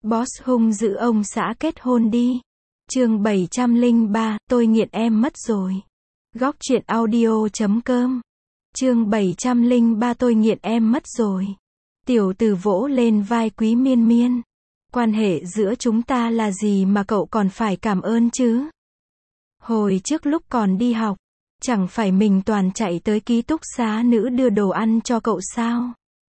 Boss hung dữ ông xã kết hôn đi. Chương 703, tôi nghiện em mất rồi. Góc truyện audio.com. Chương 703, tôi nghiện em mất rồi. Tiểu Từ vỗ lên vai Quý Miên Miên. Quan hệ giữa chúng ta là gì mà cậu còn phải cảm ơn chứ? Hồi trước lúc còn đi học, chẳng phải mình toàn chạy tới ký túc xá nữ đưa đồ ăn cho cậu sao?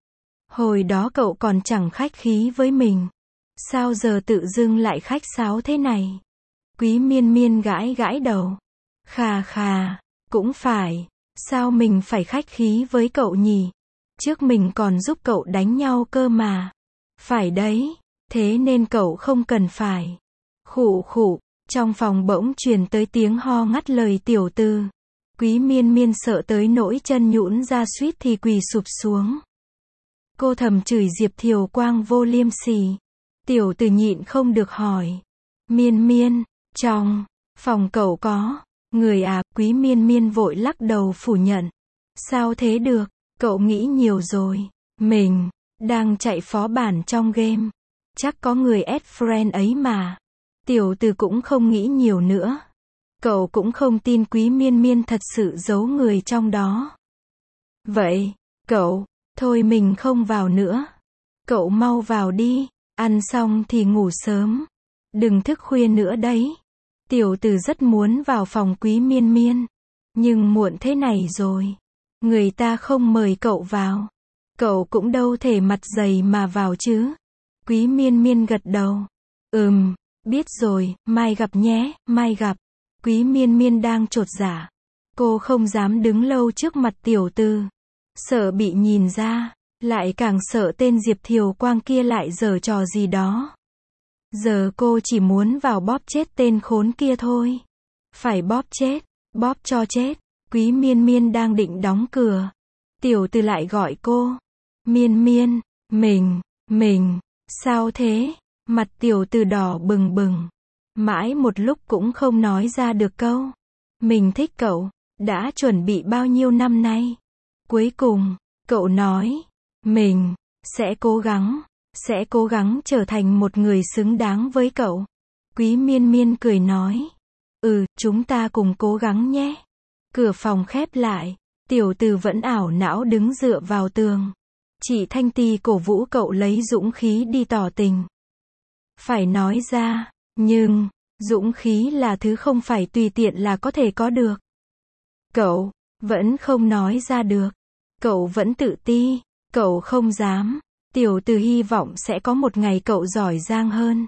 Hồi đó cậu còn chẳng khách khí với mình. Sao giờ tự dưng lại khách sáo thế này? Quý Miên Miên gãi gãi đầu. Khà khà, cũng phải. Sao mình phải khách khí với cậu nhỉ? Trước mình còn giúp cậu đánh nhau cơ mà. Phải đấy, thế nên cậu không cần phải. Khụ khụ, trong phòng bỗng truyền tới tiếng ho ngắt lời Tiểu Từ. Quý Miên Miên sợ tới nỗi chân nhũn ra suýt thì quỳ sụp xuống. Cô thầm chửi Diệp Thiều Quang vô liêm sỉ. Tiểu Từ nhịn không được hỏi. Miên Miên, trong phòng cậu có người à? Quý Miên Miên vội lắc đầu phủ nhận. Sao thế được, cậu nghĩ nhiều rồi. Mình đang chạy phó bản trong game. Chắc có người add friend ấy mà. Tiểu Từ cũng không nghĩ nhiều nữa. Cậu cũng không tin Quý Miên Miên thật sự giấu người trong đó. Vậy, cậu, thôi mình không vào nữa. Cậu mau vào đi, ăn xong thì ngủ sớm. Đừng thức khuya nữa đấy. Tiểu Từ rất muốn vào phòng Quý Miên Miên. Nhưng muộn thế này rồi. Người ta không mời cậu vào. Cậu cũng đâu thể mặt dày mà vào chứ. Quý Miên Miên gật đầu. Biết rồi, mai gặp nhé, mai gặp. Quý Miên Miên đang chột dạ. Cô không dám đứng lâu trước mặt Tiểu Từ. Sợ bị nhìn ra, lại càng sợ tên Diệp Thiều Quang kia lại giở trò gì đó. Giờ cô chỉ muốn vào bóp chết tên khốn kia thôi. Phải bóp chết, bóp cho chết. Quý Miên Miên đang định đóng cửa. Tiểu Từ lại gọi cô. Miên Miên, mình, sao thế? Mặt Tiểu Từ đỏ bừng bừng. Mãi một lúc cũng không nói ra được câu. Mình thích cậu, đã chuẩn bị bao nhiêu năm nay. Cuối cùng, cậu nói, mình sẽ cố gắng trở thành một người xứng đáng với cậu. Quý Miên Miên cười nói, chúng ta cùng cố gắng nhé. Cửa phòng khép lại, Tiểu Từ vẫn ảo não đứng dựa vào tường. Chị Thanh Ti cổ vũ cậu lấy dũng khí đi tỏ tình. Phải nói ra, nhưng dũng khí là thứ không phải tùy tiện là có thể có được. Cậu vẫn không nói ra được. Cậu vẫn tự ti. Cậu không dám. Tiểu Từ hy vọng sẽ có một ngày cậu giỏi giang hơn,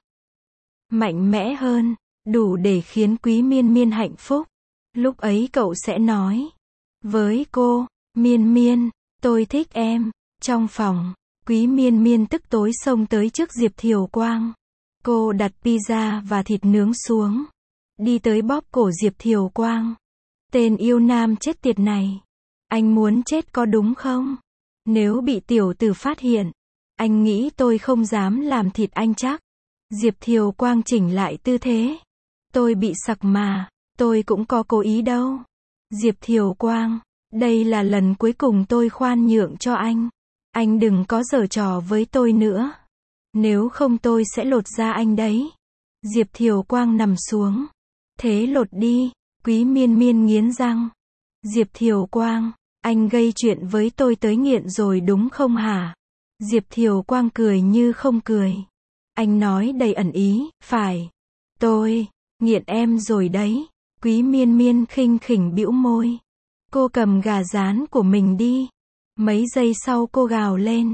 mạnh mẽ hơn, đủ để khiến Quý Miên Miên hạnh phúc. Lúc ấy cậu sẽ nói với cô, Miên Miên, tôi thích em. Trong phòng, Quý Miên Miên tức tối xông tới trước Diệp Thiều Quang. Cô đặt pizza và thịt nướng xuống. Đi tới bóp cổ Diệp Thiều Quang. Tên yêu nam chết tiệt này. Anh muốn chết có đúng không? Nếu bị Tiểu Từ phát hiện, anh nghĩ tôi không dám làm thịt anh chắc. Diệp Thiều Quang chỉnh lại tư thế. Tôi bị sặc mà, tôi cũng có cố ý đâu. Diệp Thiều Quang, đây là lần cuối cùng tôi khoan nhượng cho anh. Anh đừng có giở trò với tôi nữa. Nếu không tôi sẽ lột da anh đấy. Diệp Thiều Quang nằm xuống. Thế lột đi. Quý Miên Miên nghiến răng. Diệp Thiều Quang, anh gây chuyện với tôi tới nghiện rồi đúng không hả? Diệp Thiều Quang cười như không cười. Anh nói đầy ẩn ý, phải. Tôi nghiện em rồi đấy. Quý Miên Miên khinh khỉnh bĩu môi. Cô cầm gà rán của mình đi. Mấy giây sau cô gào lên.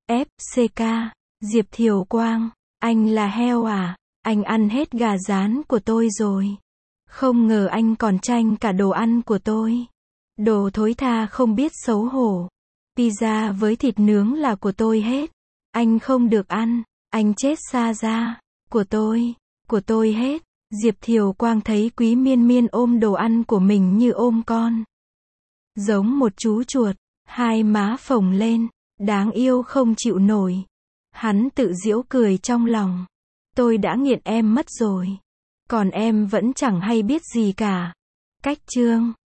FCK, Diệp Thiều Quang, anh là heo à? Anh ăn hết gà rán của tôi rồi. Không ngờ anh còn tranh cả đồ ăn của tôi. Đồ thối tha không biết xấu hổ. Pizza với thịt nướng là của tôi hết. Anh không được ăn. Anh chết xa ra. Của tôi hết. Diệp Thiều Quang thấy Quý Miên Miên ôm đồ ăn của mình như ôm con. Giống một chú chuột. Hai má phồng lên. Đáng yêu không chịu nổi. Hắn tự giễu cười trong lòng. Tôi đã nghiện em mất rồi. Còn em vẫn chẳng hay biết gì cả. Cách chương